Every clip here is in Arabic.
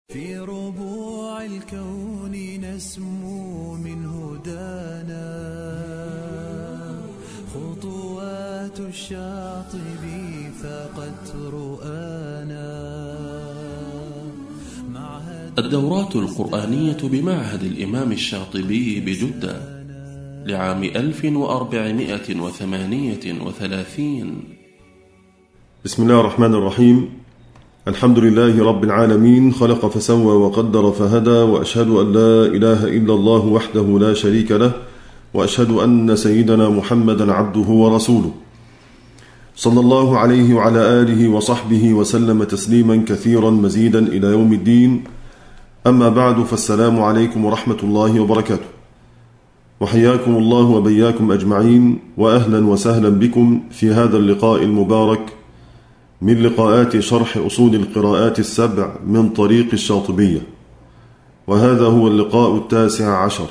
في ربوع الكون نسمو من هدانا خطوات الشاطبي فقد رؤانا. الدورات القرآنية بمعهد الإمام الشاطبي بجدة لعام 1438. بسم الله الرحمن الرحيم. الحمد لله رب العالمين، خلق فسوى وقدر فهدى، وأشهد أن لا إله إلا الله وحده لا شريك له، وأشهد أن سيدنا محمدا عبده ورسوله، صلى الله عليه وعلى آله وصحبه وسلم تسليما كثيرا مزيدا إلى يوم الدين. أما بعد، فالسلام عليكم ورحمة الله وبركاته، وحياكم الله وبياكم أجمعين، وأهلا وسهلا بكم في هذا اللقاء المبارك من لقاءات شرح أصول القراءات السبع من طريق الشاطبية، وهذا هو اللقاء 19،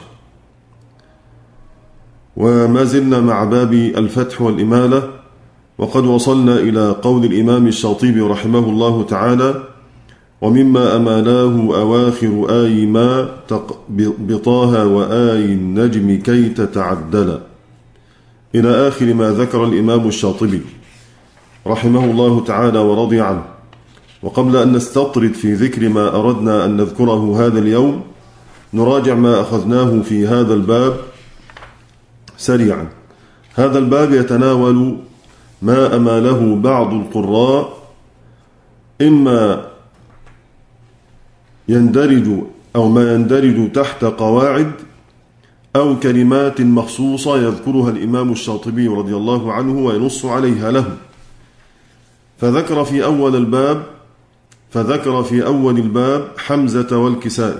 وما زلنا مع باب الفتح والإمالة، وقد وصلنا إلى قول الإمام الشاطبي رحمه الله تعالى: ومما أمالاه أواخر آي ما بطاها وآي النجم كي تتعدل، إلى آخر ما ذكر الإمام الشاطبي رحمه الله تعالى ورضي عنه. وقبل أن نستطرد في ذكر ما أردنا أن نذكره هذا اليوم، نراجع ما أخذناه في هذا الباب سريعا. هذا الباب يتناول ما أماله بعض القراء، إما يندرج أو ما يندرج تحت قواعد أو كلمات مخصوصة يذكرها الإمام الشاطبي رضي الله عنه وينص عليها له. فذكر في أول الباب حمزة والكسائي،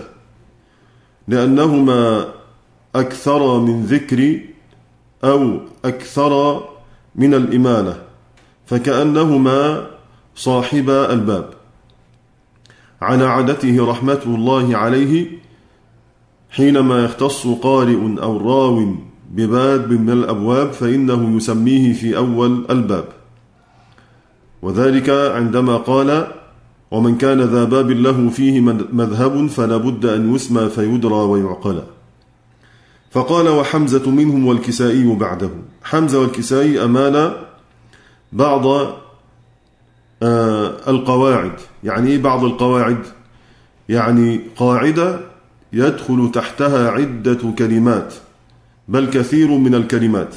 لأنهما أكثر من ذكر أو أكثر من الإمالة، فكأنهما صاحبا الباب، على عادته رحمة الله عليه حينما يختص قارئ أو راو بباب من الأبواب فإنه يسميه في أول الباب، وذلك عندما قال: ومن كان ذا باب له فيه مذهب فلا بد أن يسمى فيدرى ويعقل. فقال: وحمزة منهم والكسائي بعده. حمزة والكسائي أمال بعض القواعد. يعني إيه بعض القواعد؟ يعني قاعدة يدخل تحتها عدة كلمات، بل كثير من الكلمات.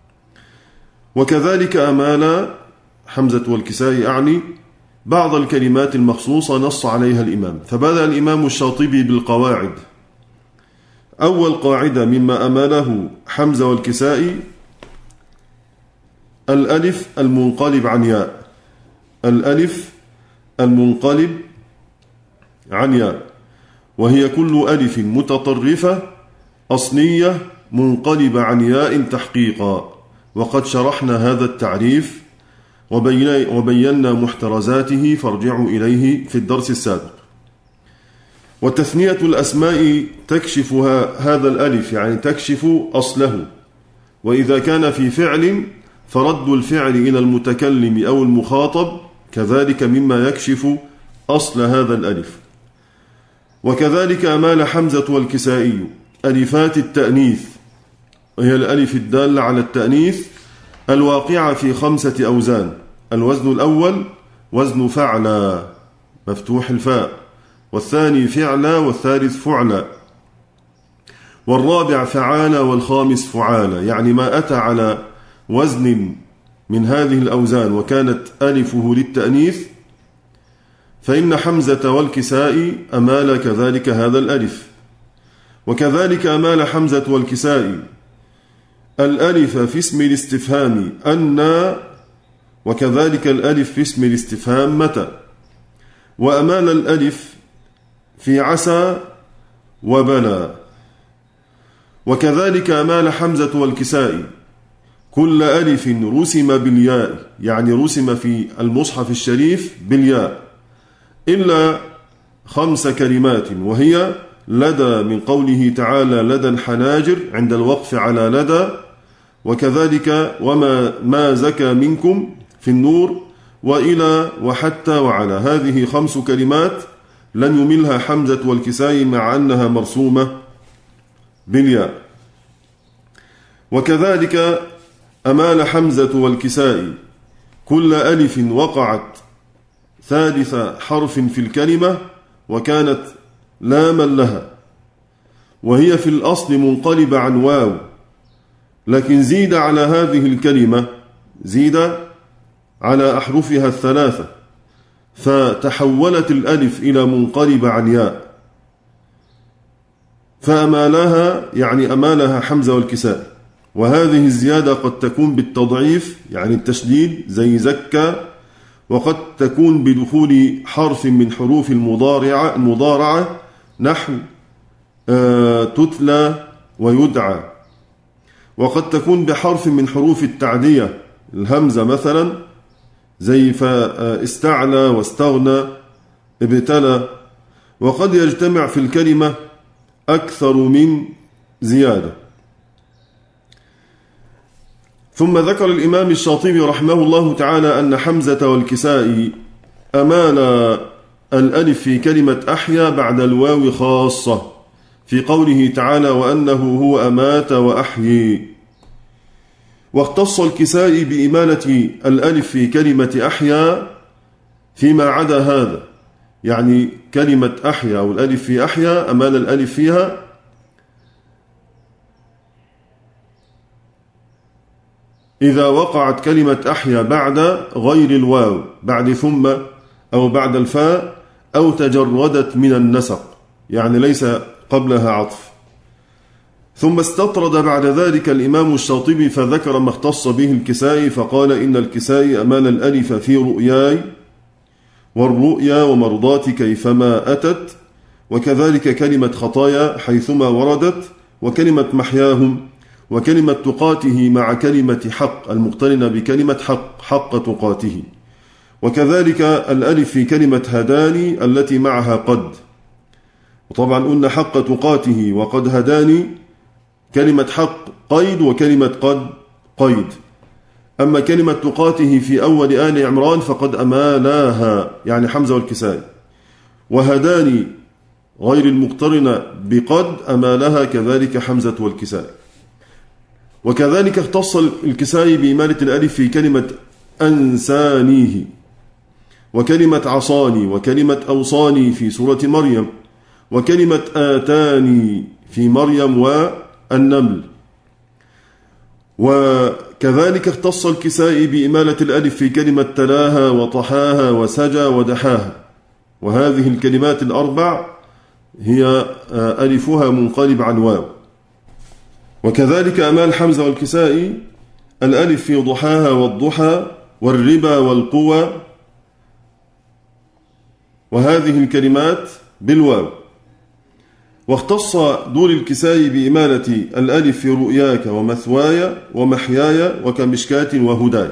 وكذلك أمال حمزة والكسائي أعني بعض الكلمات المخصوصة نص عليها الإمام. فبدأ الإمام الشاطبي بالقواعد. أول قاعدة مما أماله حمزة والكسائي الألف المنقلب عن ياء. الألف المنقلب عن ياء، وهي كل ألف متطرفة أصلية منقلبة عن ياء تحقيقا، وقد شرحنا هذا التعريف وبينا محترزاته، فارجعوا إليه في الدرس السابق. وتثنية الأسماء تكشف هذا الألف، يعني تكشف أصله. وإذا كان في فعل فرد الفعل إلى المتكلم أو المخاطب كذلك مما يكشف أصل هذا الألف. وكذلك أمال حمزة والكسائي ألفات التأنيث، وهي الألف الدالة على التأنيث الواقعة في 5 أوزان. الوزن الأول وزن فعلى مفتوح الفاء، والثاني فعلى، والثالث فعلى، والرابع فعالى، والخامس فعالى. يعني ما أتى على وزن من هذه الأوزان وكانت ألفه للتأنيث فإن حمزة والكسائي أمال كذلك هذا الألف. وكذلك أمال حمزة والكسائي الألف في اسم الاستفهام أن، وكذلك الألف في اسم الاستفهام متى. وأمال الألف في عسى وبلى. وكذلك أمال حمزة والكسائي كل ألف رسم بالياء، يعني رسم في المصحف الشريف بالياء، إلا 5 كلمات، وهي لدى من قوله تعالى لدى الحناجر عند الوقف على لدى، وكذلك وما زكى منكم في النور، وإلى، وحتى، وعلى. هذه 5 كلمات لن يملها حمزة والكسائي مع أنها مرسومة بالياء. وكذلك أمال حمزة والكسائي كل ألف وقعت ثالث حرف في الكلمة وكانت لاما لها، وهي في الأصل منقلبة عن واو، لكن زيد على هذه الكلمة، زيد على أحرفها الثلاثة، فتحولت الألف إلى منقلبة عن ياء، فأمالها يعني أمالها حمزة والكسائي. وهذه الزيادة قد تكون بالتضعيف يعني التشديد زي زكى، وقد تكون بدخول حرف من حروف المضارعة نحو تتلى ويدعى، وقد تكون بحرف من حروف التعدية الهمزة مثلا زي فاستعلى واستغنى ابتلى، وقد يجتمع في الكلمة أكثر من زيادة. ثم ذكر الإمام الشاطبي رحمه الله تعالى أن حمزة والكسائي أمال الألف في كلمة أحيا بعد الواو خاصة في قوله تعالى وأنه هو أمات وأحيي، واختص الكسائي بإمالة الألف في كلمة أحيا فيما عدا هذا، يعني كلمة أحيا أو الألف في أحيا أمال الألف فيها إذا وقعت كلمة أحيا بعد غير الواو، بعد ثم أو بعد الفاء، أو تجردت من النسق يعني ليس قبلها عطف. ثم استطرد بعد ذلك الإمام الشاطبي فذكر ما اختص به الكسائي، فقال إن الكسائي أمال الألف في رؤياي والرؤيا ومرضات كيفما أتت، وكذلك كلمة خطايا حيثما وردت، وكلمة محياهم، وكلمة تقاته مع كلمة حق المقترنة بكلمة حق تقاته، وكذلك الألف في كلمة هداني التي معها قد. وطبعا قلنا حق تقاته وقد هداني كلمة حق قيد وكلمة قد قيد، أما كلمة تقاته في أول آل عمران فقد أمالاها يعني حمزة والكسائي، وهداني غير المقترنة بقد أمالها كذلك حمزة والكسائي. وكذلك اختص الكسائي بإمالة الألف في كلمة أنسانيه، وكلمة عصاني، وكلمة أوصاني في سورة مريم، وكلمة آتاني في مريم والنمل. وكذلك اختص الكسائي بإمالة الألف في كلمة تلاها وطحاها وسجى ودحاها، وهذه الكلمات الأربع هي ألفها منقلب عن واو. وكذلك أمال حمزة والكسائي الألف في ضحاها والضحى والربا والقوى، وهذه الكلمات بالواو. واختص دول الكسائي بإمالة الألف في رؤياك ومثواي ومحياي وكمشكاة وهداي.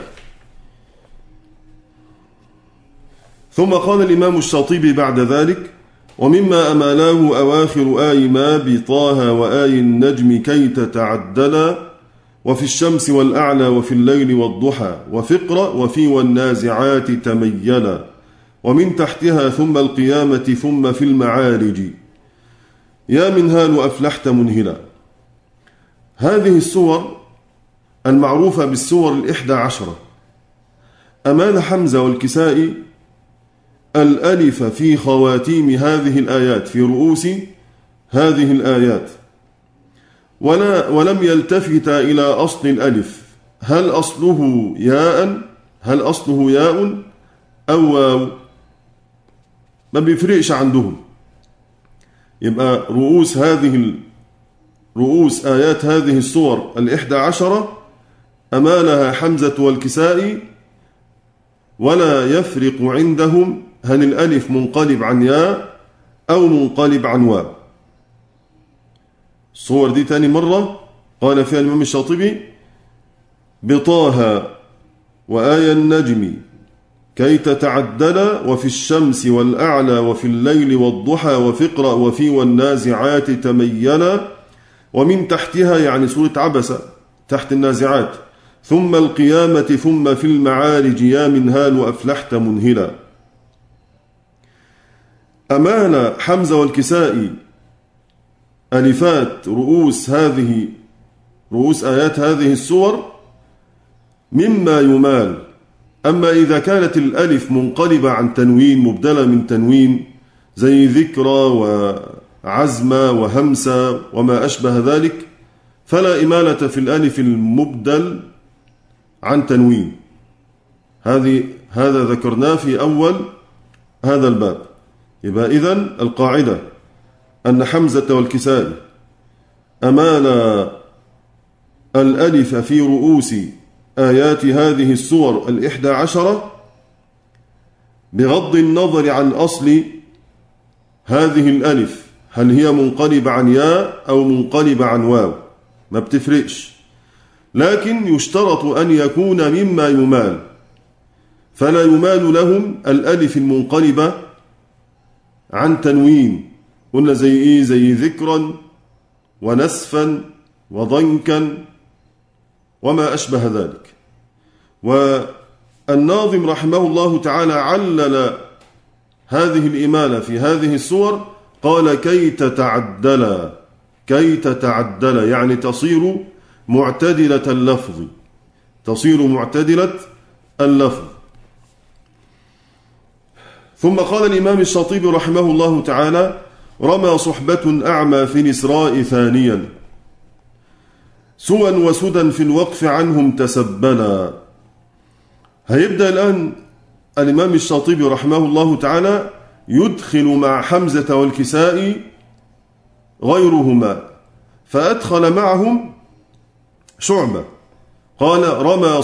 ثم قال الإمام الشاطبي بعد ذلك ومما أمالاه أواخر آي ما بطاها وآي النجم كي تتعدلا وفي الشمس والأعلى وفي الليل والضحى وفقر وفي والنازعات تميلا ومن تحتها ثم القيامة ثم في المعارج يا منهال أفلحت منهلا. هذه السور المعروفة بالسور 11 أمال حمزة والكسائي الألف في خواتيم هذه الآيات في رؤوس هذه الآيات، ولم يلتفت إلى أصل الألف، هل أصله ياء أو واو، ما بيفرقش عندهم. يبقى رؤوس آيات هذه السور 11 أمالها حمزة والكسائي، ولا يفرق عندهم هل الألف منقلب عن ياء أو منقلب عن واو. الصور دي تاني مرة قال فيها الإمام الشاطبي بطاها وآي النجم كي تتعدل وفي الشمس والأعلى وفي الليل والضحى وفقرأ وفي والنازعات تميلا ومن تحتها يعني سورة عبسة تحت النازعات ثم القيامة ثم في المعارج يا منهال أفلحت منهلا. أمال حمزة والكسائي ألفات رؤوس آيات هذه السور مما يمال. أما إذا كانت الألف منقلبة عن تنوين مبدلة من تنوين زي ذكرى وعزمة وهمسة وما أشبه ذلك فلا إمالة في الألف المبدل عن تنوين. هذا ذكرناه في أول هذا الباب. يبقى إذن القاعدة أن حمزة والكسائي أمال الألف في رؤوس آيات هذه السور 11 بغض النظر عن أصل هذه الألف، هل هي منقلبة عن ياء أو منقلبة عن واو ما بتفرقش، لكن يشترط أن يكون مما يمال، فلا يمال لهم الألف المنقلبة عن تنوين. قلنا زي إيه؟ زي ذكرا ونسفا وضنكا وما أشبه ذلك. والناظم رحمه الله تعالى علل هذه الإمالة في هذه السور قال كي تتعدل يعني تصير معتدلة اللفظ، ثم قال الإمام الشاطبي رحمه الله تعالى رمى صحبة أعمى في الإسراء ثانيا سوى وسدى في الوقف عنهم تسبلا. هيبدأ الآن الإمام الشاطبي رحمه الله تعالى يدخل مع حمزة والكسائي غيرهما، فأدخل معهم شعبة. قال رمى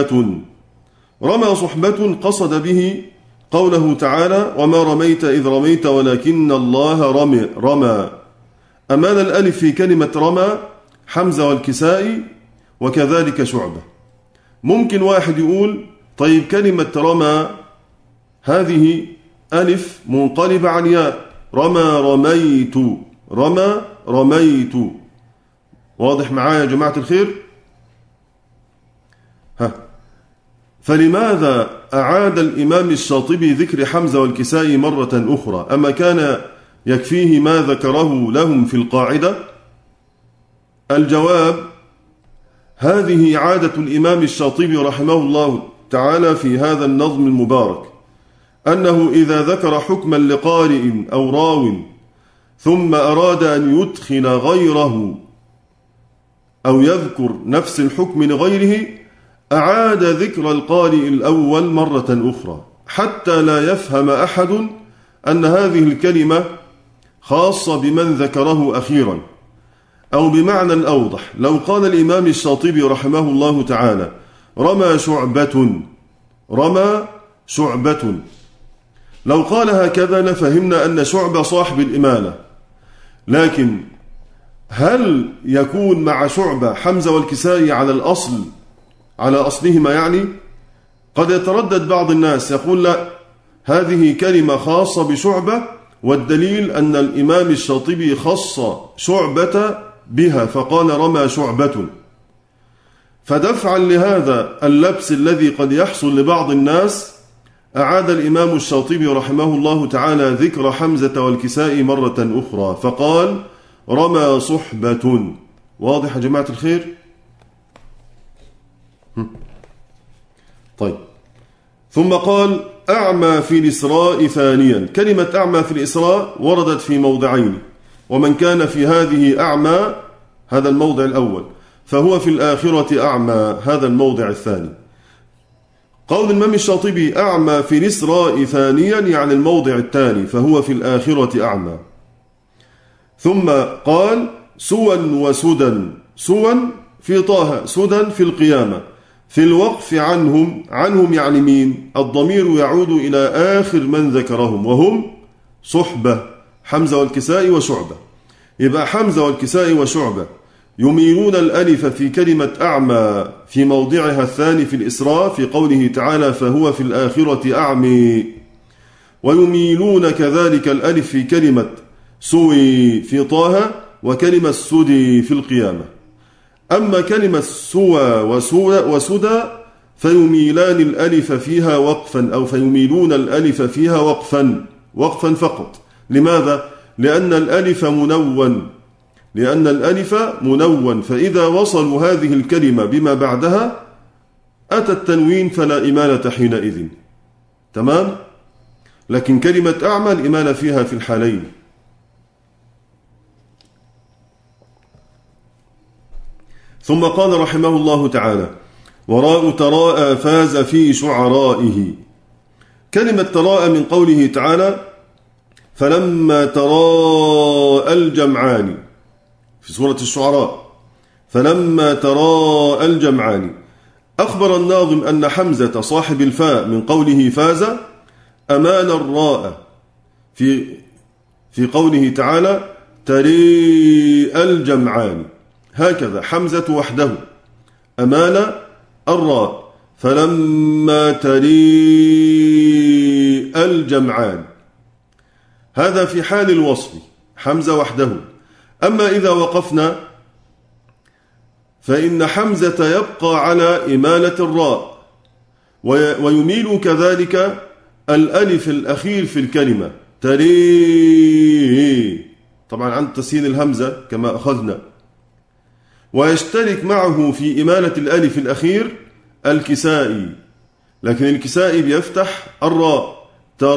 صحبة قصد به قوله تعالى وما رميت إذ رميت ولكن الله رمى. أمال الألف في كلمة رمى حمزة والكسائي وكذلك شعبة. ممكن واحد يقول طيب كلمة رمى هذه ألف منقلبة عن ياء، رميت. واضح معايا يا جماعة الخير؟ فلماذا أعاد الإمام الشاطبي ذكر حمزة والكسائي مرة أخرى؟ أما كان يكفيه ما ذكره لهم في القاعدة؟ الجواب هذه عادة الإمام الشاطبي رحمه الله تعالى في هذا النظم المبارك، أنه إذا ذكر حكما لقارئ أو راو ثم أراد أن يدخل غيره أو يذكر نفس الحكم لغيره أعاد ذكر القارئ الأول مرة أخرى حتى لا يفهم أحد أن هذه الكلمة خاصة بمن ذكره أخيرا. أو بمعنى الأوضح لو قال الإمام الشاطبي رحمه الله تعالى رمى شعبة، لو قال هكذا لفهمنا أن شعبة صاحب الإمالة، لكن هل يكون مع شعبة حمزة والكسائي على أصلهما؟ يعني قد يتردد بعض الناس يقول لا هذه كلمة خاصة بشعبة، والدليل أن الإمام الشاطبي خص شعبة بها فقال رمى شعبة. فدفعا لهذا اللبس الذي قد يحصل لبعض الناس أعاد الإمام الشاطبي رحمه الله تعالى ذكر حمزة والكسائي مرة أخرى فقال رمى صحبة. واضح يا جماعة الخير؟ طيب. ثم قال أعمى في الإسراء ثانيا. كلمة أعمى في الإسراء وردت في موضعين، ومن كان في هذه أعمى هذا الموضع الأول فهو في الآخرة أعمى هذا الموضع الثاني. قول الإمام الشاطبي أعمى في الإسراء ثانيا يعني الموضع الثاني فهو في الآخرة أعمى. ثم قال سوى وسدى، سوى في طه، سدى في القيامة. في الوقف عنهم يعني مين؟ الضمير يعود إلى آخر من ذكرهم وهم صحبة حمزة والكسائي وشعبة. يبقى حمزة والكسائي وشعبة يميلون الألف في كلمة أعمى في موضعها الثاني في الإسراء في قوله تعالى فهو في الآخرة أعمي، ويميلون كذلك الألف في كلمة سوي في طه وكلمة سدي في القيامة. أما كلمة سوى وسدى فيميلان الألف فيها وقفا أو فيميلون الألف فيها وقفا فقط لماذا؟ لأن الألف منون، فإذا وصلوا هذه الكلمة بما بعدها أتى التنوين فلا إمالة حينئذ. تمام؟ لكن كلمة أعمى الإمالة فيها في الحالين. ثم قال رحمه الله تعالى: وراء تراءى فاز في شعرائه. كلمة تراءى من قوله تعالى: فلما تراءى الجمعان في سورة الشعراء، فلما تراءى الجمعان. أخبر الناظم أن حمزة صاحب الفاء من قوله فاز أمال الراء في قوله تعالى تريء الجمعان، هكذا حمزة وحده أمال الراء، فلما تريء الجمعان، هذا في حال الوصف حمزة وحده. أما إذا وقفنا فإن حمزة يبقى على إمالة الراء، ويميل كذلك الألف الأخير في الكلمة تري، طبعا عند تسهيل الهمزة كما أخذنا. ويشترك معه في إمالة الألف الأخير الكسائي، لكن الكسائي بيفتح الراء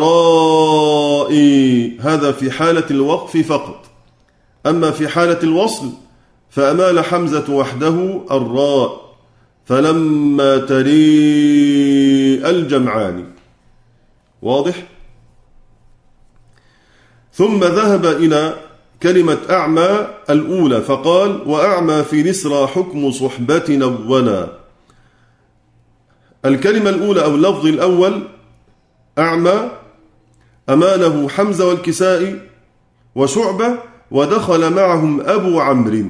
ترائي، هذا في حالة الوقف فقط. أما في حالة الوصل فأمال حمزة وحده الراء، فلما تريء الجمعان. واضح؟ ثم ذهب إلى كلمة أعمى الأولى فقال: وأعمى في نسرى حكم صحبة أولا. الكلمة الأولى أو اللفظ الأول أعمى أماله حمزة والكسائي وشعبة، ودخل معهم أبو عمرو،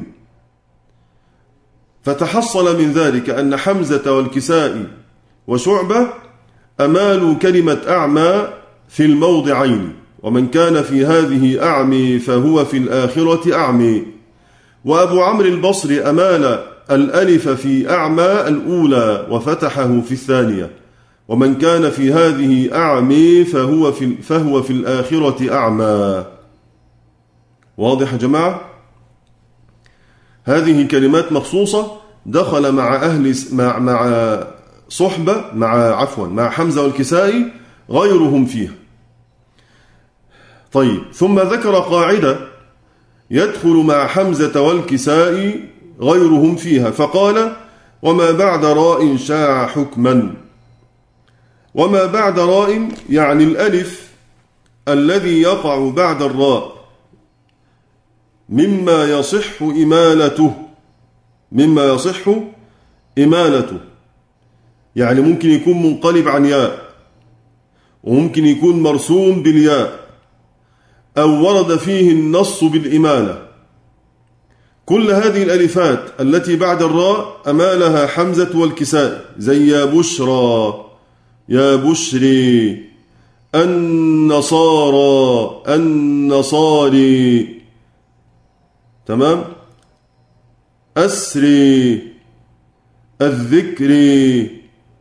فتحصل من ذلك أن حمزة والكسائي وشعبة أمالوا كلمة أعمى في الموضعين، ومن كان في هذه أعمي فهو في الآخرة أعمي. وأبو عمرو البصري أمال الألف في أعمى الأولى وفتحه في الثانية، ومن كان في هذه أعمي فهو في الآخرة أعمى. واضح يا جماعة؟ هذه كلمات مخصوصة دخل مع أهل مع صحبة مع حمزة والكسائي غيرهم فيها. طيب، ثم ذكر قاعدة يدخل مع حمزة والكسائي غيرهم فيها، فقال: وما بعد راء شاع حكما. وما بعد راء يعني الألف الذي يقع بعد الراء مما يصح إمالته، يعني ممكن يكون منقلب عن ياء، وممكن يكون مرسوم بالياء، أو ورد فيه النص بالإمالة. كل هذه الألفات التي بعد الراء أمالها حمزة والكسائي، زي يا بشرى، يا بشري، النصارى، النصاري، تمام، أسري، الذكري،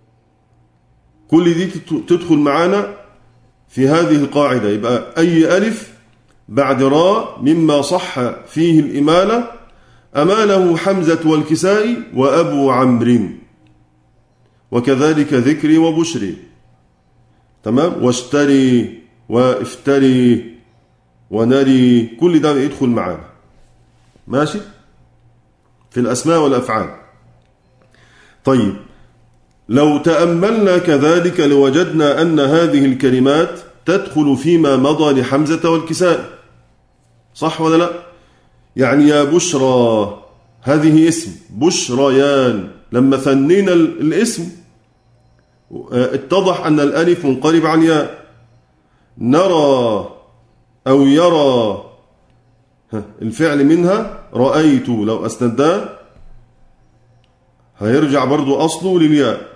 كل دي تدخل معنا في هذه القاعدة. يبقى أي ألف بعد راء مما صح فيه الإمالة أماله حمزة والكسائي وأبو عمرو، وكذلك ذكري وبشري، تمام، واشتري وافتري ونري، كل ده يدخل معنا، ماشي، في الأسماء والأفعال. طيب، لو تأملنا كذلك لوجدنا أن هذه الكلمات تدخل فيما مضى لحمزة والكسائي، صح ولا لا؟ يعني يا بشرى هذه اسم، بشريان، لما ثنينا الاسم اتضح أن الألف منقلب عن ياء. نرى أو يرى الفعل منها رأيت، لو أسنداه هيرجع برضو أصله للياء.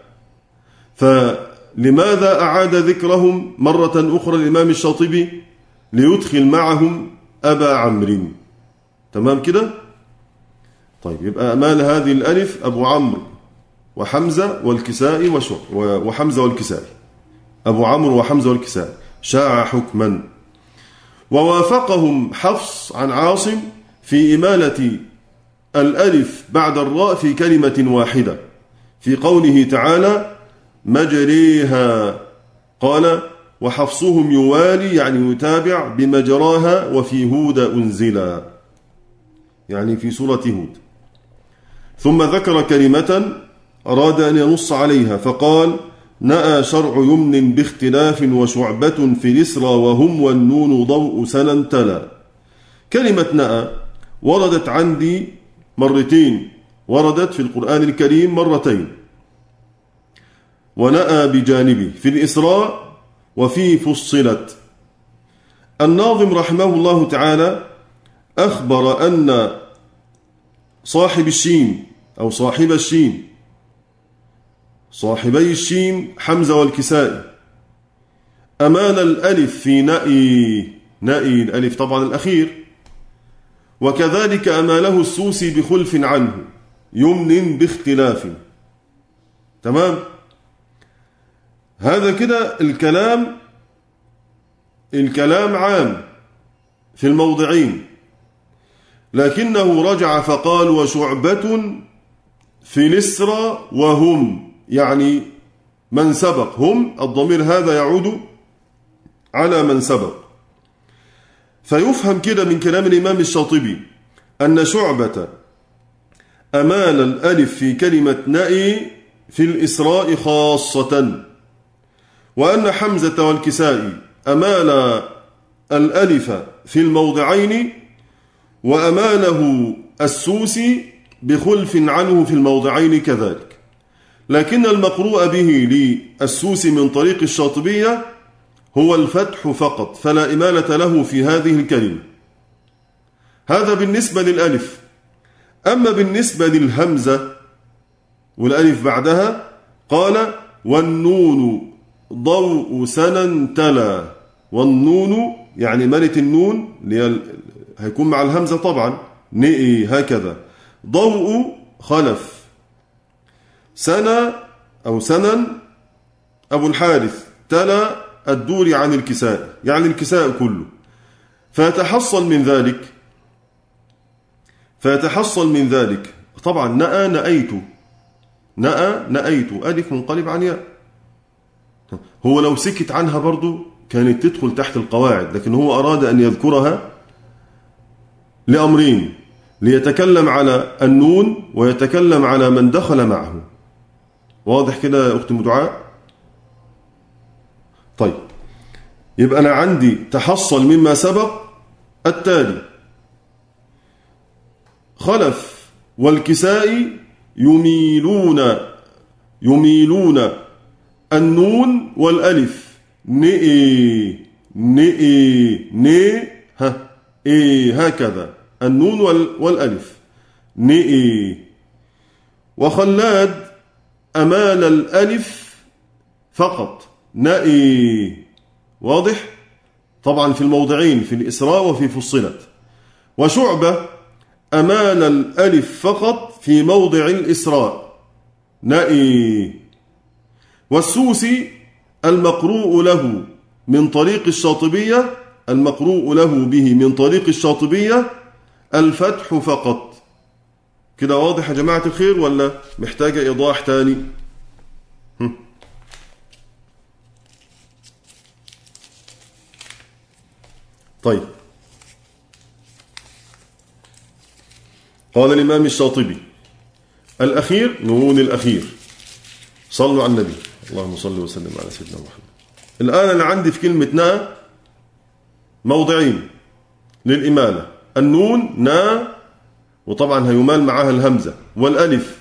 فلماذا أعاد ذكرهم مرة أخرى الإمام الشاطبي؟ ليدخل معهم أبا عمرو، تمام كده؟ طيب، يبقى أمال هذه الألف أبو عمرو وحمزة والكسائي وحمزة والكسائي، أبو عمرو وحمزة والكسائي، شاع حكما. ووافقهم حفص عن عاصم في إمالة الألف بعد الراء في كلمة واحدة في قوله تعالى مجريها، قال وحفصهم يوالي يعني يتابع بمجراها وفي هود أنزلا، يعني في سورة هود. ثم ذكر كلمة أراد أن ينص عليها فقال نأى شرع يمن باختلاف وشعبة في الإسرى وهم والنون ضوء سنا تلا. كلمة نأى وردت عندي مرتين، وردت في القرآن الكريم مرتين، ونأى بجانبه في الإسراء وفي فصلت. الناظم رحمه الله تعالى أخبر أن صاحب الشين أو صاحب الشين، صاحبي الشين حمزة والكسائي، أمال الألف في نأي، نأي الألف طبعا الأخير، وكذلك أماله السوسي بخلف عنه يمن باختلاف. تمام؟ هذا كده الكلام عام في الموضعين، لكنه رجع فقال وشعبة في الإسرى وهم، يعني من سبق، هم الضمير هذا يعود على من سبق. فيفهم كده من كلام الإمام الشاطبي أن شعبة أمال الألف في كلمة نأي في الإسراء خاصة، وأن حمزة والكسائي أمال الألف في الموضعين، وأماله السوسي بخلف عنه في الموضعين كذلك، لكن المقروء به للسوسي من طريق الشاطبية هو الفتح فقط، فلا إمالة له في هذه الكلمة. هذا بالنسبة للألف. أما بالنسبة للهمزة والألف بعدها قال والنون ضوء سنا تلا، والنون يعني ملت النون هيكون مع الهمزة طبعا نئي هكذا، ضوء خلف، سنة أو سنن أبو الحارث، تلا الدوري عن الكساء، يعني الكساء كله. فيتحصل من ذلك طبعا نأى نأيت، نأى نأيت ألف منقلب عن ياء. هو لو سكت عنها برضو كانت تدخل تحت القواعد، لكن هو أراد أن يذكرها لأمرين، ليتكلم على النون ويتكلم على من دخل معه. واضح كده يا أخت مدعاء؟ طيب، يبقى أنا عندي تحصل مما سبق التالي: خلف والكسائي يميلون النون والألف نئي نئي ني ها إيه هكذا، النون والألف نئي. وخلاد أمال الألف فقط نئي، واضح؟ طبعا في الموضعين في الإسراء وفي فصلت. وشعبة أمال الألف فقط في موضع الإسراء نئي. والسوسي المقروء له من طريق الشاطبية، المقروء له به من طريق الشاطبية الفتح فقط. كده واضح يا جماعة الخير ولا محتاجة إيضاح تاني؟ طيب، قال الإمام الشاطبي الأخير نون الأخير. صلوا على النبي، اللهم صل وسلم على سيدنا محمد. الآن أنا عندي في كلمة نا موضعين للإمالة: النون نا، وطبعا هيمال معها الهمزة، والألف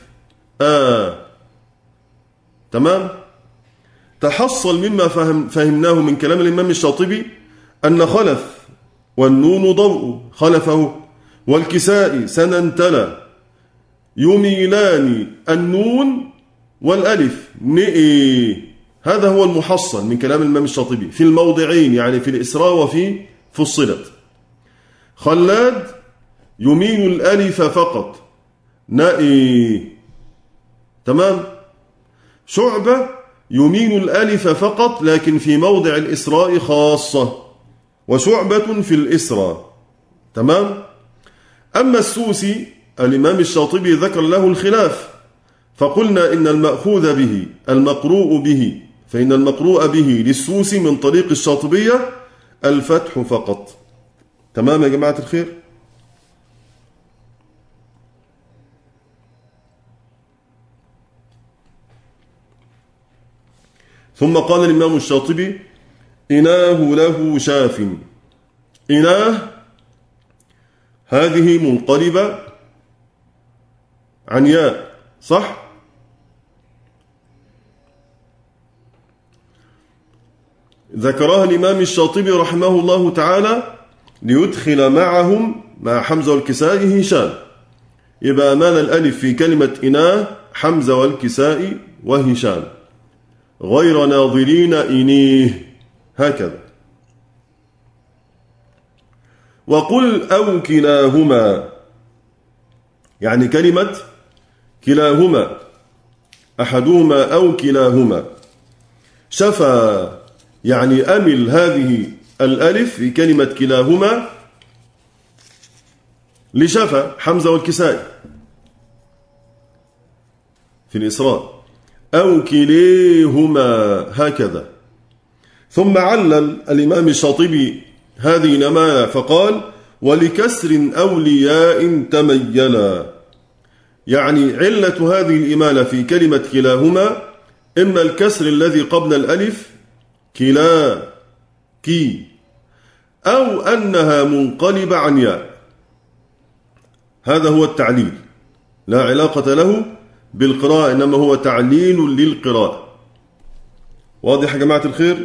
تمام. تحصل مما فهمناه من كلام الإمام الشاطبي أن خلف والنون ضوء خلفه، والكسائي سننتلا يميلان النون والألف نئي. هذا هو المحصل من كلام الإمام الشاطبي في الموضعين، يعني في الإسراء وفي فصلت. خلاد يمين الألف فقط نئي، تمام. شعبة يمين الألف فقط لكن في موضع الإسراء خاصة، وشعبة في الإسرى. تمام. أما السوسي الإمام الشاطبي ذكر له الخلاف، فقلنا إن المأخوذ به المقروء به، فإن المقروء به للسوسي من طريق الشاطبية الفتح فقط. تمام يا جماعة الخير؟ ثم قال الإمام الشاطبي: إناه له شاف. إناه هذه منقلبة عن ياء، صح؟ ذكرها الإمام الشاطبي رحمه الله تعالى ليدخل معهم مع حمزة والكسائي هشام. يبقى أمال الألف في كلمة إناه حمزة والكسائي وهشام، غير ناظرين إنيه، هكذا. وقل أو كلاهما، يعني كلمة كلاهما، أحدهما أو كلاهما. شفى يعني أمل هذه الألف في كلمة كلاهما لشفى حمزة والكسائي في الإسراء، أو كليهما، هكذا. ثم علل الإمام الشاطبي هذه الأمالة فقال: ولكسر أولياء تميلا، يعني علة هذه الإمالة في كلمة كلاهما إما الكسر الذي قبل الألف كلا كي، أو أنها منقلبة عن ياء. هذا هو التعليل، لا علاقة له بالقراءة، إنما هو تعليل للقراءة. واضح يا جماعة الخير؟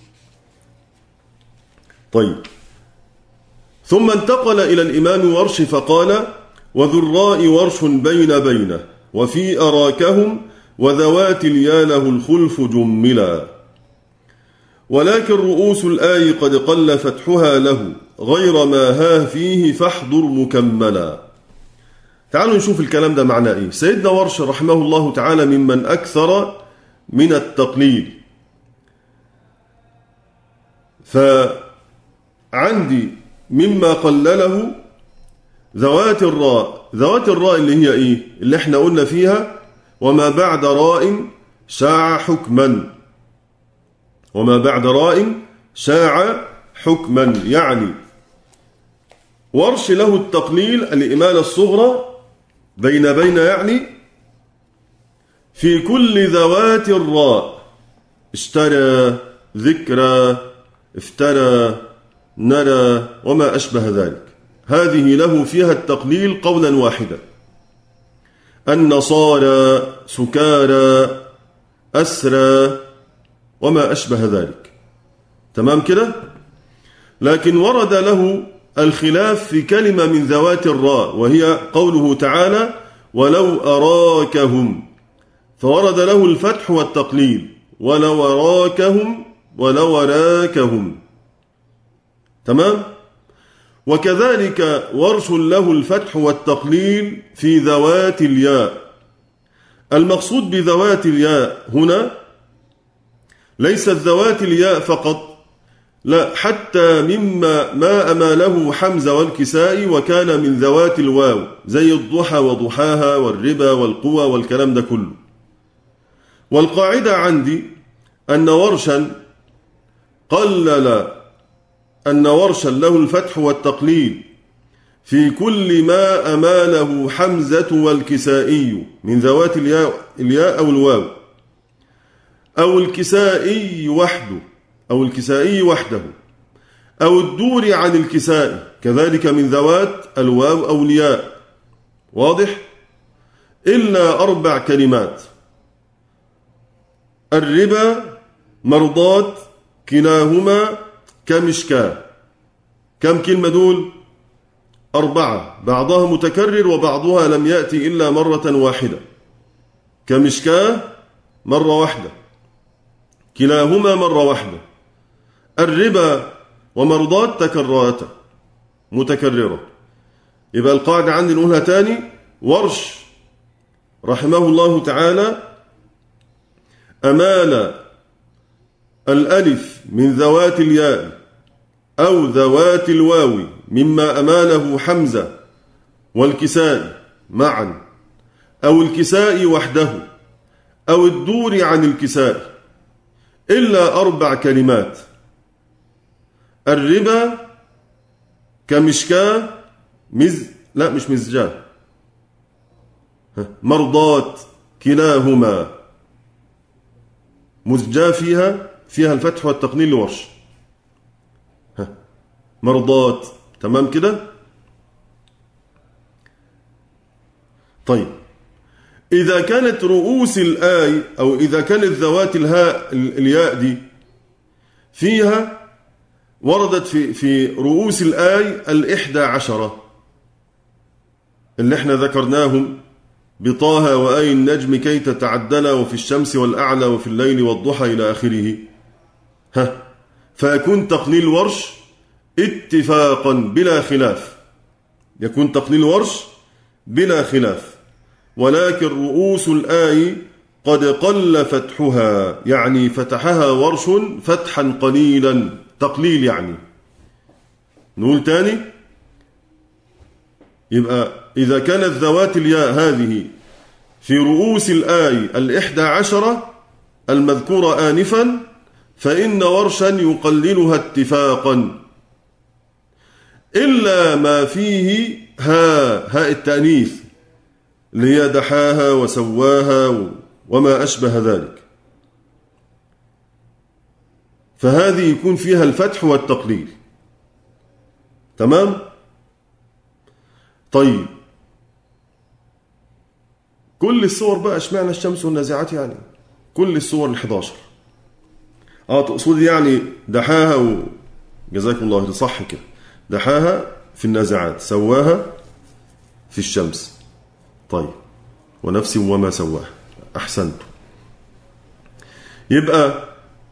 طيب. ثم انتقل إلى الإمام ورش فقال: وذراء ورش بينه، وفي أراكهم وذوات اليا له الخلف جملا، ولكن رؤوس الآي قد قل فتحها له، غير ما ها فيه فاحضر مكملا. تعالوا نشوف الكلام ده معناه إيه. سيدنا ورش رحمه الله تعالى ممن أكثر من التقليد، فعندي مما قلله ذوات الراء. ذوات الراء اللي هي إيه؟ اللي احنا قلنا فيها: وما بعد راء شاع حكما، وما بعد راء شاع حكما. يعني ورش له التقليل الإمالة الصغرى بين يعني في كل ذوات الراء: اشترى، ذكرى، افترى، نرى، وما أشبه ذلك. هذه له فيها التقليل قولا واحدا: النصارى، سكارى، أسرى، وما أشبه ذلك. تمام كده؟ لكن ورد له الخلاف في كلمة من ذوات الراء، وهي قوله تعالى: ولو أراكهم، فورد له الفتح والتقليل: ولو أراكهم، ولو أراكهم. تمام؟ وكذلك ورش له الفتح والتقليل في ذوات الياء. المقصود بذوات الياء هنا ليست ذوات الياء فقط، لا، حتى مما ما أماله حمزة والكسائي وكان من ذوات الواو، زي الضحى وضحاها والربا والقوى والكلام ده كله. والقاعدة عندي أن ورشا له الفتح والتقليل في كل ما أماله حمزة والكسائي من ذوات الياء أو الواو، أو الكسائي وحده، أو الكسائي وحده، أو الدور عن الكسائي كذلك من ذوات الواو أو الياء. واضح؟ إلا 4 كلمات: الربا، مرضات، كلاهما، كمشكاة. كم كلمة دول؟ 4، بعضها متكرر وبعضها لم يأتي إلا مرة واحدة. كمشكاة مرة واحدة، كلاهما مرة واحدة، الربا ومرضات تكررتا متكررة. يبقى القاعدة عندي نقولها تاني: ورش رحمه الله تعالى أمال الألف من ذوات الياء أو ذوات الواو مما أماله حمزة والكسائي معا أو الكسائي وحده أو الدور عن الكسائي إلا 4 كلمات: الربا كمشكاة لا مش مزجاة، مرضات كلاهما مزجاة فيها الفتح والتقنين لورش. مرضات تمام كده. طيب إذا كانت رؤوس الآي أو إذا كانت ذوات الياء دي فيها وردت في رؤوس الآي 11 اللي احنا ذكرناهم بطه وآي النجم كي تتعدل وفي الشمس والأعلى وفي الليل والضحى إلى آخره. فيكون تقنين ورش اتفاقا بلا خلاف، يكون تقنين ورش بلا خلاف، ولكن رؤوس الآي قد قل فتحها، يعني فتحها ورش فتحا قليلا، تقليل يعني. نقول تاني، يبقى إذا كانت ذوات الياء هذه في رؤوس الآي 11 المذكورة آنفا فإن ورشا يقللها اتفاقا، إلا ما فيه هاء التأنيث اللي هي دحاها وسواها وما أشبه ذلك، فهذه يكون فيها الفتح والتقليل. تمام؟ طيب كل الصور بقى اشمعنى الشمس والنازعات؟ يعني كل الصور 11. تقصد يعني دحاها جزاكم الله صح كده، دحاها في النازعات، سواها في الشمس. طيب ونفس وما سواها، أحسنت. يبقى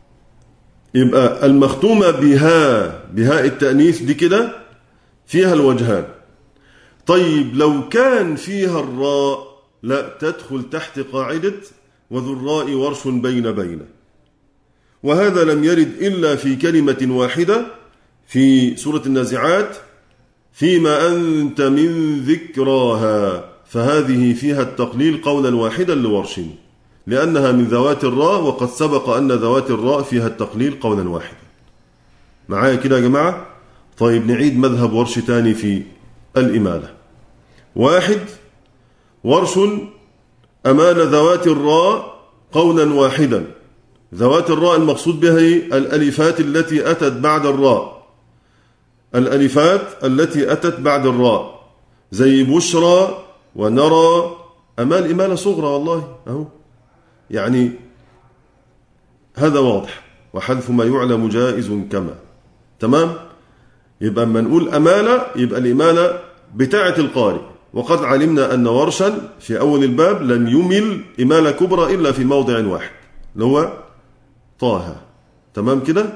المختومة بهاء التأنيث دي كده فيها الوجهان. طيب لو كان فيها الراء لا تدخل تحت قاعدة وذو الراء ورش بين، وهذا لم يرد إلا في كلمة واحدة في سورة النازعات: فيما أنت من ذكراها، فهذه فيها التقليل قولا واحدا لورش لأنها من ذوات الراء، وقد سبق أن ذوات الراء فيها التقليل قولا واحدا. معايا كده يا جماعة؟ طيب نعيد مذهب ورش تاني في الإمالة. 1 ورش أمال ذوات الراء قولا واحدا. ذوات الراء المقصود بها الألفات التي أتت بعد الراء، الألفات التي أتت بعد الراء زي بشرى ونرى. أمال إمالة صغرى والله أهو، يعني هذا واضح، وحذف ما يعلم جائز كما. تمام؟ يبقى ما نقول أمالة يبقى الإمالة بتاعة القارئ، وقد علمنا أن ورشا في أول الباب لم يمل إمالة كبرى إلا في موضع واحد اللي هو طه. تمام كده؟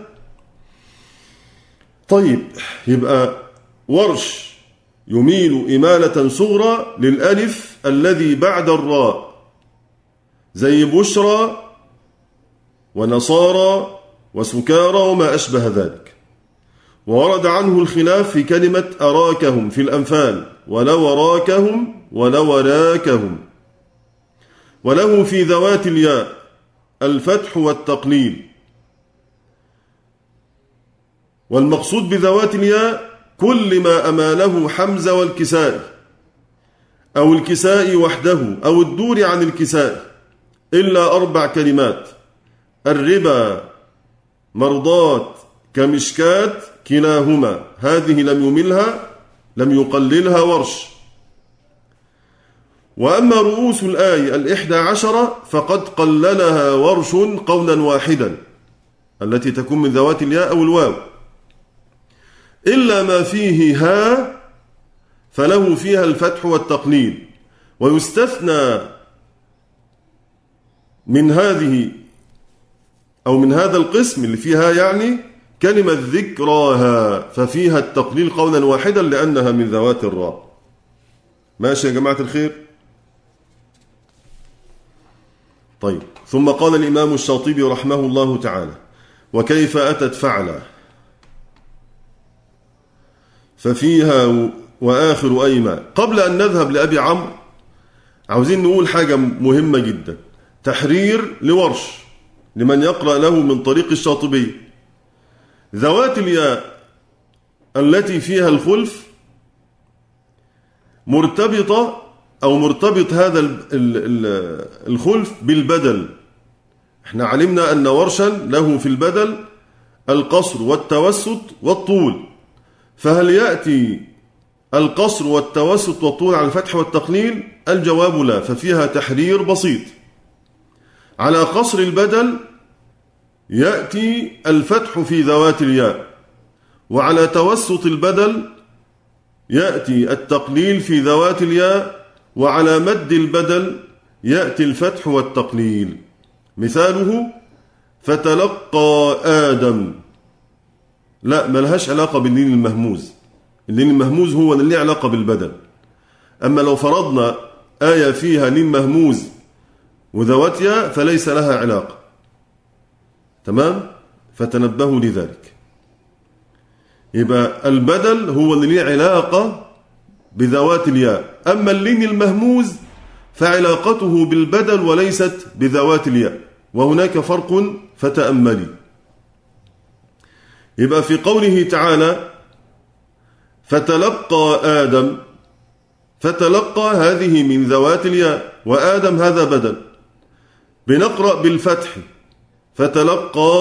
طيب يبقى ورش يميل إمالة صغرى للألف الذي بعد الراء زي بشرى ونصارى وسكارى وما أشبه ذلك. وورد عنه الخلاف في كلمة أراكهم في الأنفال، ولو أراكهم ولو أراكهم. وله في ذوات الياء الفتح والتقليل، والمقصود بذوات الياء كل ما أماله حمزة والكسائي أو الكسائي وحده أو الدور عن الكسائي إلا 4 كلمات: الربا، مرضات، كمشكات، كلاهما. هذه لم يقللها ورش. وأما رؤوس الآية 11 فقد قللها ورش قولا واحدا، التي تكون من ذوات الياء أو الواو، إلا ما فيه ها فله فيها الفتح والتقليل. ويستثنى من هذه أو من هذا القسم اللي فيها يعني كلمة ذكراها، ففيها التقليل قولا واحدا لأنها من ذوات الراء. ماشي يا جماعة الخير؟ طيب ثم قال الإمام الشاطبي رحمه الله تعالى: وكيف أتت فعلا؟ ففيها وآخر أي ما. قبل أن نذهب لأبي عمرو عاوزين نقول حاجة مهمة جدا، تحرير لورش لمن يقرأ له من طريق الشاطبي. ذوات الياء التي فيها الخلف مرتبطة أو مرتبط هذا الخلف بالبدل. احنا علمنا أن ورشا له في البدل القصر والتوسط والطول، فهل يأتي القصر والتوسط والطول على الفتح والتقليل؟ الجواب لا، ففيها تحرير بسيط. على قصر البدل يأتي الفتح في ذوات الياء، وعلى توسط البدل يأتي التقليل في ذوات الياء، وعلى مد البدل يأتي الفتح والتقليل. مثاله فتلقى آدم، لا ملهاش علاقة باللين المهموز، اللين المهموز هو اللي له علاقة بالبدل. أما لو فرضنا آية فيها لين مهموز وذوات ياء فليس لها علاقة. تمام؟ فتنبهوا لذلك. يبقى البدل هو اللي له علاقة بذوات الياء، أما اللين المهموز فعلاقته بالبدل وليست بذوات الياء، وهناك فرق فتأملي. يبقى في قوله تعالى فتلقى آدم، فتلقى هذه من ذوات الياء، وآدم هذا بدل. بنقرأ بالفتح فتلقى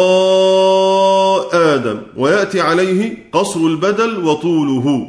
آدم، ويأتي عليه قصر البدل وطوله،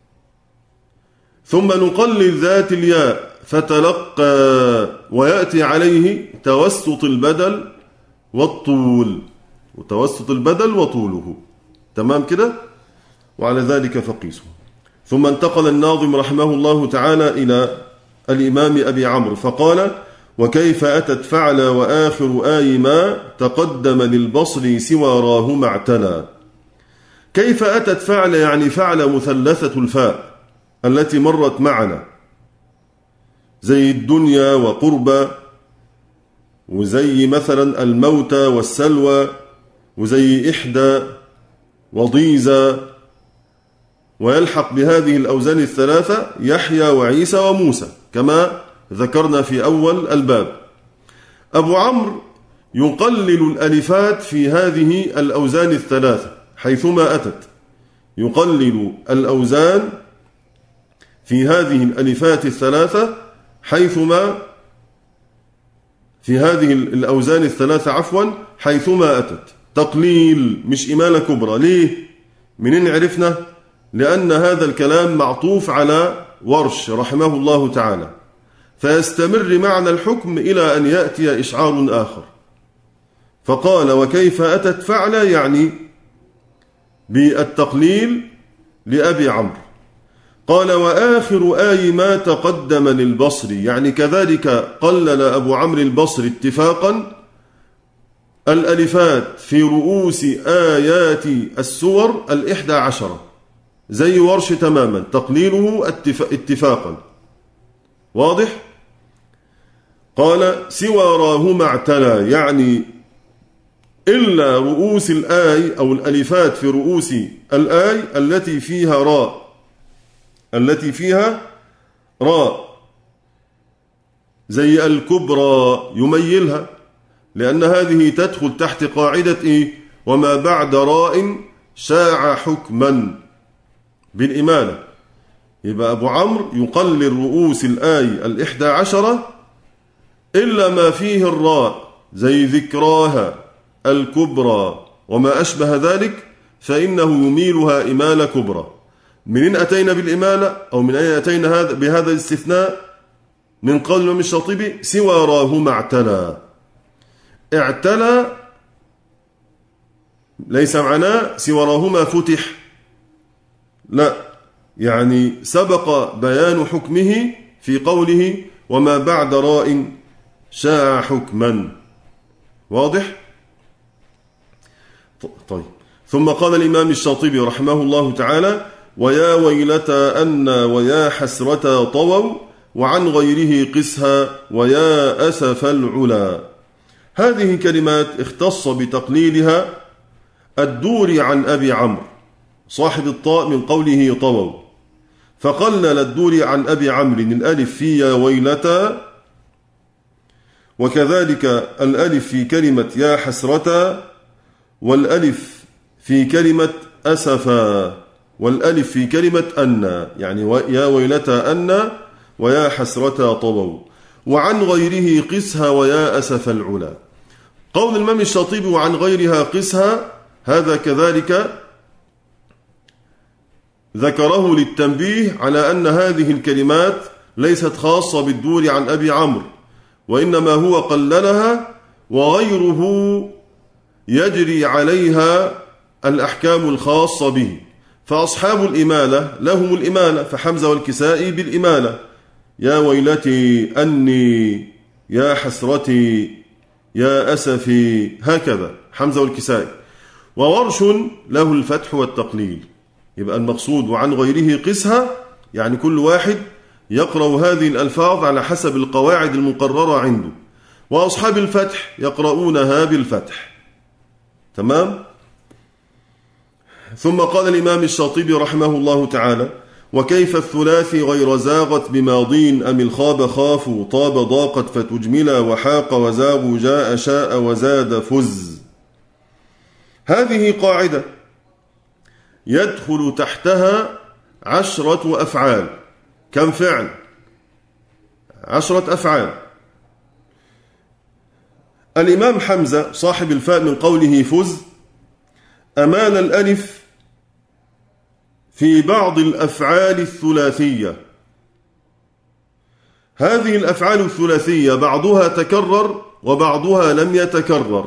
ثم نقلل ذات الياء فتلقى، ويأتي عليه توسط البدل والطول، وتوسط البدل وطوله. تمام كده؟ وعلى ذلك فقيسوا. ثم انتقل الناظم رحمه الله تعالى إلى الإمام أبي عمرو فقال: وكيف أتت فعل وآخر آي ما تقدم للبصر سوى راهما اعتلى. كيف أتت فعل يعني فعل مثلثة الفاء التي مرت معنا، زي الدنيا وقربة، وزي مثلا الموت والسلوى، وزي إحدى وضيزة، ويلحق بهذه الأوزان الثلاثة يحيى وعيسى وموسى كما ذكرنا في أول الباب. أبو عمرو يقلل الألفات في هذه الأوزان الثلاثة حيثما أتت، يقلل الأوزان في هذه الألفات الثلاثة حيثما في هذه الأوزان الثلاثة حيثما أتت. تقليل مش إمالة كبرى. ليه؟ منين عرفنا؟ لأن هذا الكلام معطوف على ورش رحمه الله تعالى، فيستمر معنى الحكم إلى أن يأتي إشعار آخر. فقال: وكيف أتت فعل يعني بالتقليل لأبي عمرو. قال: وآخر آي ما تقدم للبصري، يعني كذلك قلل أبو عمرو البصري اتفاقا الألفات في رؤوس آيات السور 11، زي ورش تماما، تقليله اتفاقا. واضح؟ قال: سوى راهما اعتلى، يعني إلا رؤوس الآي أو الألفات في رؤوس الآي التي فيها راء، التي فيها راء، زي الكبرى يميلها، لأن هذه تدخل تحت قاعدة إيه؟ وما بعد راء شاع حكما بالإمالة. يبقى أبو عمرو يقلل رؤوس الآي 11 إلا ما فيه الراء، زي ذكراها، الكبرى، وما أشبه ذلك، فإنه يميلها إمالة كبرى. منين أتينا بالإمالة أو من أين أتينا بهذا الاستثناء؟ من قول الإمام الشاطبي: سوى راهما اعتلى. اعتلى ليس معناه سوى راهما فتح، لا، يعني سبق بيان حكمه في قوله وما بعد راء شاع حكما. واضح؟ طيب. ثم قال الإمام الشاطبي رحمه الله تعالى: ويا ويلتا أن ويا حسرتا طووا وعن غيره قسها ويا أسف العلا. هذه كلمات اختص بتقليلها الدوري عن أبي عمرو، صاحب الطاء من قوله طووا، فقلل الدوري عن أبي عمرو الألف في يا ويلتا، وكذلك الألف في كلمة يا حسرة، والألف في كلمة أسفا، والألف في كلمة أن، يعني يا ويلتا أن ويا حسرة طووا، وعن غيره قسها ويا أسف العلا. قول الإمام الشاطبي وعن غيرها قسها، هذا كذلك ذكره للتنبيه على أن هذه الكلمات ليست خاصة بالدور عن أبي عمرو، وإنما هو قللها وغيره يجري عليها الأحكام الخاصة به. فأصحاب الإمالة لهم الإمالة، فحمزة والكسائي بالإمالة، يا ويلتي أني يا حسرتي يا أسفي، هكذا حمزة والكسائي. وورش له الفتح والتقليل. يبقى المقصود وعن غيره قسها، يعني كل واحد يقرأ هذه الألفاظ على حسب القواعد المقررة عنده، وأصحاب الفتح يقرؤونها بالفتح. تمام؟ ثم قال الإمام الشاطبي رحمه الله تعالى: وكيف الثلاثي غير زاغت بماضين أم الخاب خافوا طاب ضاقت فتجملا وحاق وزاغوا جاء شاء وزاد فز. هذه قاعدة يدخل تحتها 10 أفعال. كم فعل؟ 10 أفعال. الإمام حمزة صاحب الفاء من قوله فز أمال الألف في بعض الأفعال الثلاثية. هذه الأفعال الثلاثية بعضها تكرر وبعضها لم يتكرر،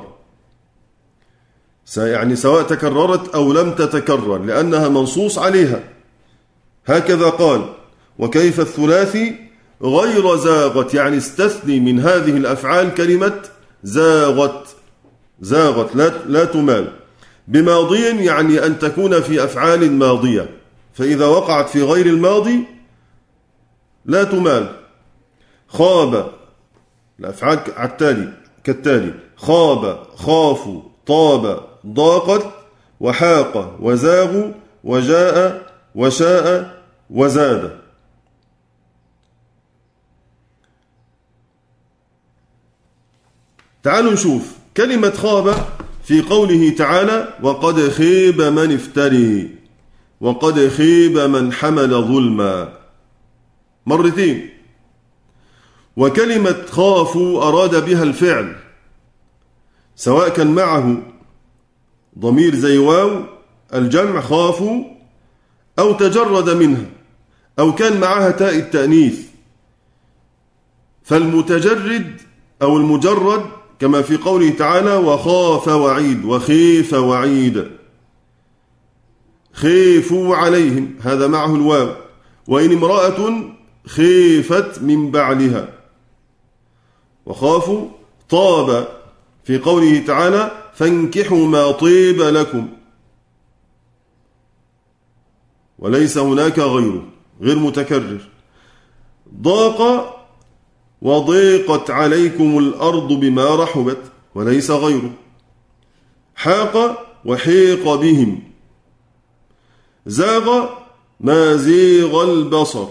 يعني سواء تكررت أو لم تتكرر لأنها منصوص عليها. هكذا قال: وكيف الثلاثي غير زاغت، يعني استثني من هذه الأفعال كلمة زاغت، زاغت لا تمال. بماضي يعني أن تكون في أفعال ماضية، فإذا وقعت في غير الماضي لا تمال. خاب، الأفعال كالتالي: خاب خافوا طاب ضاقت وحاق وزاغوا وجاء وشاء وزاد. تعالوا نشوف كلمة خاب في قوله تعالى: وقد خيب من افتري وقد خيب من حمل ظلما، مرتين. وكلمة خافوا أراد بها الفعل، سواء كان معه ضمير زي واو الجمع خافوا أو تجرد منها، أو كان معها تاء التأنيث. فالمتجرد أو المجرد كما في قوله تعالى: وخاف وعيد وخيف وعيد، خيفوا عليهم، هذا معه الواو. وإن امرأة خيفت من بعلها. وخافوا طاب في قوله تعالى: فانكحوا ما طيب لكم، وليس هناك غيره، غير متكرر. ضاق وضيقت عليكم الأرض بما رحبت، وليس غيره. حاق وحيق بهم. زاغ ما زيغ البصر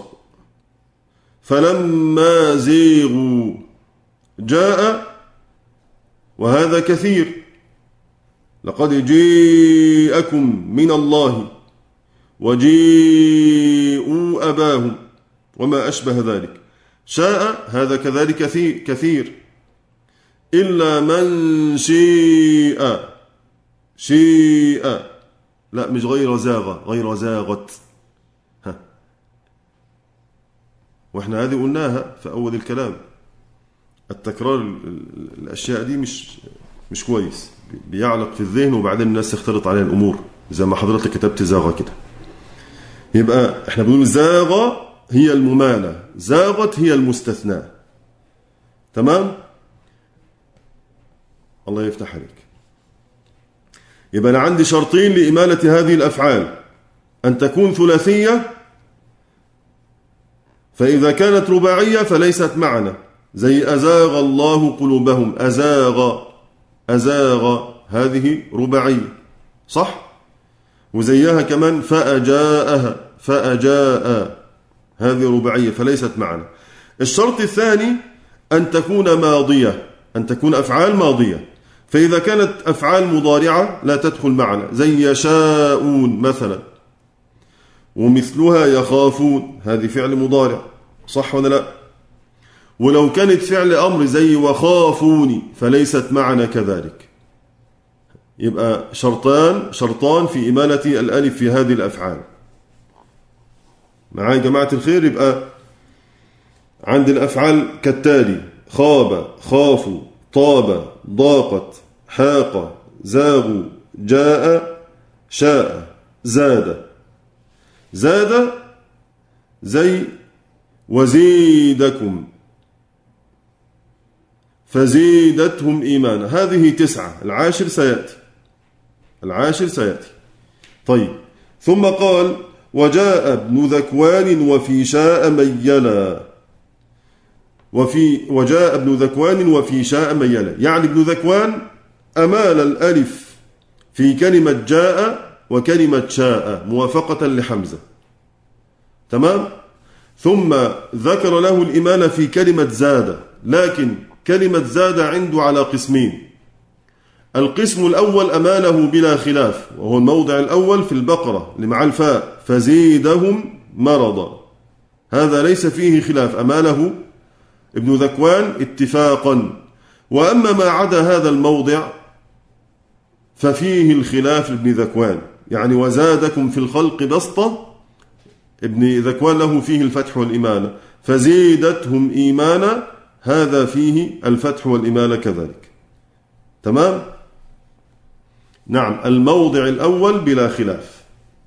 فلما زيغوا. جاء، وهذا كثير: لقد جاءكم من الله وجيءوا أباهم وما أشبه ذلك. شاء، هذا كذلك كثير: إلا من شيء، لا مش غير زاغ، غير زاغت. واحنا هذه قلناها في أول الكلام. التكرار الأشياء دي مش كويس، بيعلق في الذهن وبعدين الناس تختلط عليها الأمور، زي ما حضرتك كتبت زاغ كده. يبقى احنا بنقول زاغ هي الممالة، زاغت هي المستثنى. تمام؟ الله يفتح عليك. يبقى أنا عندي شرطين لإمالة هذه الأفعال: أن تكون ثلاثية، فإذا كانت رباعية فليست معنا، زي أزاغ الله قلوبهم. أزاغ هذه رباعية، صح؟ وزيها كمان فأجاءها، فأجاء، هذه رباعية فليست معنا. الشرط الثاني أن تكون ماضية، أن تكون أفعال ماضية. فإذا كانت أفعال مضارعة لا تدخل معنا، زي يشاءون مثلا، ومثلها يخافون، هذه فعل مضارع، صح ولا لا؟ ولو كانت فعل أمر زي وخافوني فليست معنا كذلك. يبقى شرطان في إمالة الألف في هذه الأفعال. معايا جماعة الخير؟ يبقى عند الأفعال كالتالي: خاب، خافوا، طاب، ضاقت، حاق، زاغوا، جاء، شاء، زاد. زاد زي وزيدكم، فزيدتهم إيمانا، هذه 9، العاشر سيأتي، العاشر سيأتي. طيب، ثم قال: وجاء ابن ذكوان وفي شاء ميلا، وجاء ابن ذكوان وفي شاء ميلا، يعني ابن ذكوان أمال الألف في كلمة جاء وكلمة شاء موافقة لحمزة، تمام؟ ثم ذكر له الإمالة في كلمة زاد، لكن كلمة زاد عنده على قسمين. القسم الأول أماله بلا خلاف، وهو الموضع الأول في البقرة اللي مع الفاء: فزيدهم مرضا، هذا ليس فيه خلاف، أماله ابن ذكوان اتفاقا. وأما ما عدا هذا الموضع ففيه الخلاف لابن ذكوان، يعني وزادكم في الخلق بسطة، ابن ذكوان له فيه الفتح والإمالة، فزيدتهم إيمانا هذا فيه الفتح والإمالة كذلك، تمام؟ نعم، الموضع الأول بلا خلاف.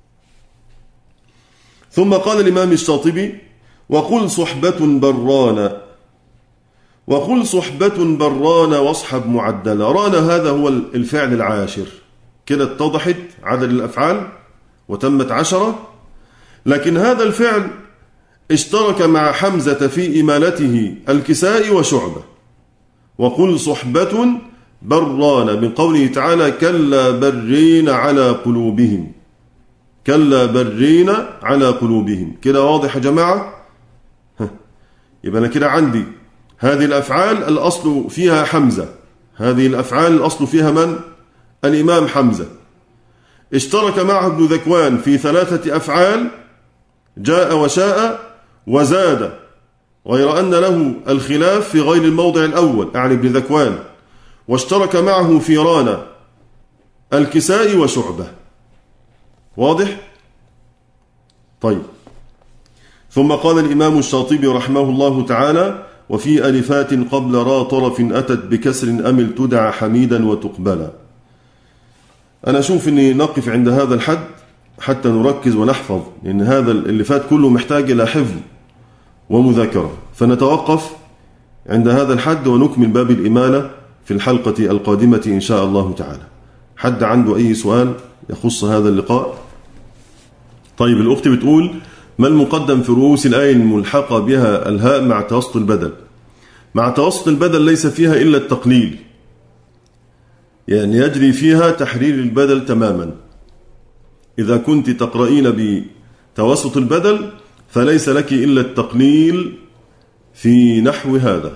ثم قال الإمام الشاطبي: وقل صحبة برانا، وقل صحبة برانا واصحب معدلا. رانا هذا هو الفعل العاشر، كده اتضحت عدد الأفعال وتمت 10. لكن هذا الفعل اشترك مع حمزة في إمالته الكسائي وشعبة. وقل صحبة برانا من قوله تعالى: كلا برين على قلوبهم، كلا برين على قلوبهم. كده واضح يا جماعة؟ يبقى أنا كده عندي هذه الأفعال الأصل فيها حمزة، هذه الأفعال الأصل فيها من؟ الإمام حمزة. اشترك معه ابن ذكوان في 3 أفعال: جاء وشاء وزاد، غير أن له الخلاف في غير الموضع الأول، أعني ابن ذكوان. واشترك معه في رانا الكسائي وشعبة. واضح؟ طيب، ثم قال الإمام الشاطبي رحمه الله تعالى: وفي ألفات قبل را طرف أتت بكسر أمل تدعى حميدا وتقبلا. أنا أشوف أني نقف عند هذا الحد حتى نركز ونحفظ، لأن هذا اللفات كله محتاج إلى حفظ ومذاكرة، فنتوقف عند هذا الحد ونكمل باب الإمالة في الحلقة القادمة إن شاء الله تعالى. حد عنده أي سؤال يخص هذا اللقاء؟ طيب، الأخت بتقول: ما المقدم في رؤوس الآية الملحقة بها الهاء مع توسط البدل؟ مع توسط البدل ليس فيها إلا التقليل، يعني يجري فيها تحرير البدل تماما. إذا كنت تقرأين بتوسط البدل فليس لك إلا التقليل في نحو هذا.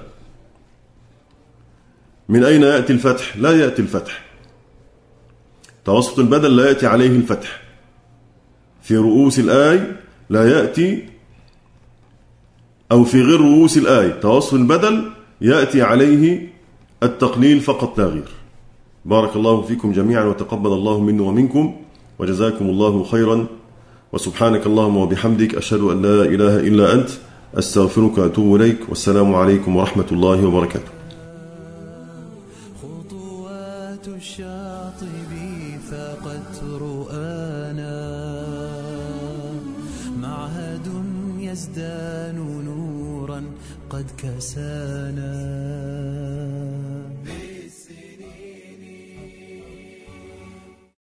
من أين يأتي الفتح؟ لا يأتي الفتح، توسط البدل لا يأتي عليه الفتح في رؤوس الآية، لا يأتي، أو في غير رؤوس الآية توسط البدل يأتي عليه التقليل فقط لا غير. بارك الله فيكم جميعا وتقبل الله منا ومنكم وجزاكم الله خيرا، وسبحانك اللهم وبحمدك أشهد أن لا إله إلا أنت أستغفرك وأتوب إليك، والسلام عليكم ورحمة الله وبركاته. خطوات الشاطبي فقد رؤانا، معهد يزدان نورا قد كسانا.